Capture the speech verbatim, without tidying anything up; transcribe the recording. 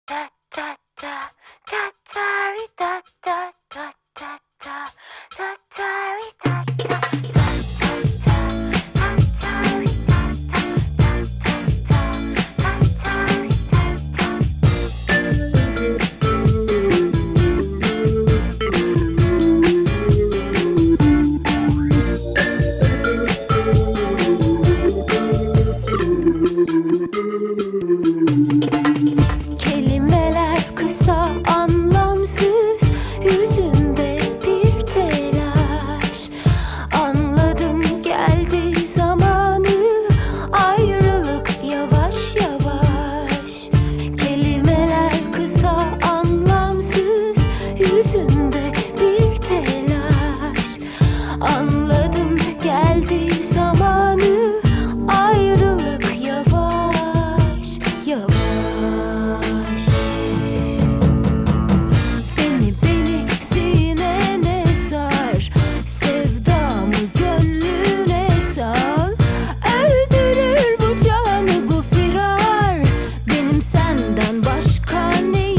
Kelimeler kısa, anlamsız, yüzünde bir telaş. Anladım, geldi zamanı, ayrılık yavaş yavaş. Kelimeler kısa, anlamsız, yüzünde bir telaş. Anladım, geldi zamanı, ayrılık yavaş yavaş. Beni beni sinene sar, sevdamı gönlüne sal. Öldürür bu canı bu firar, benim senden başka neyim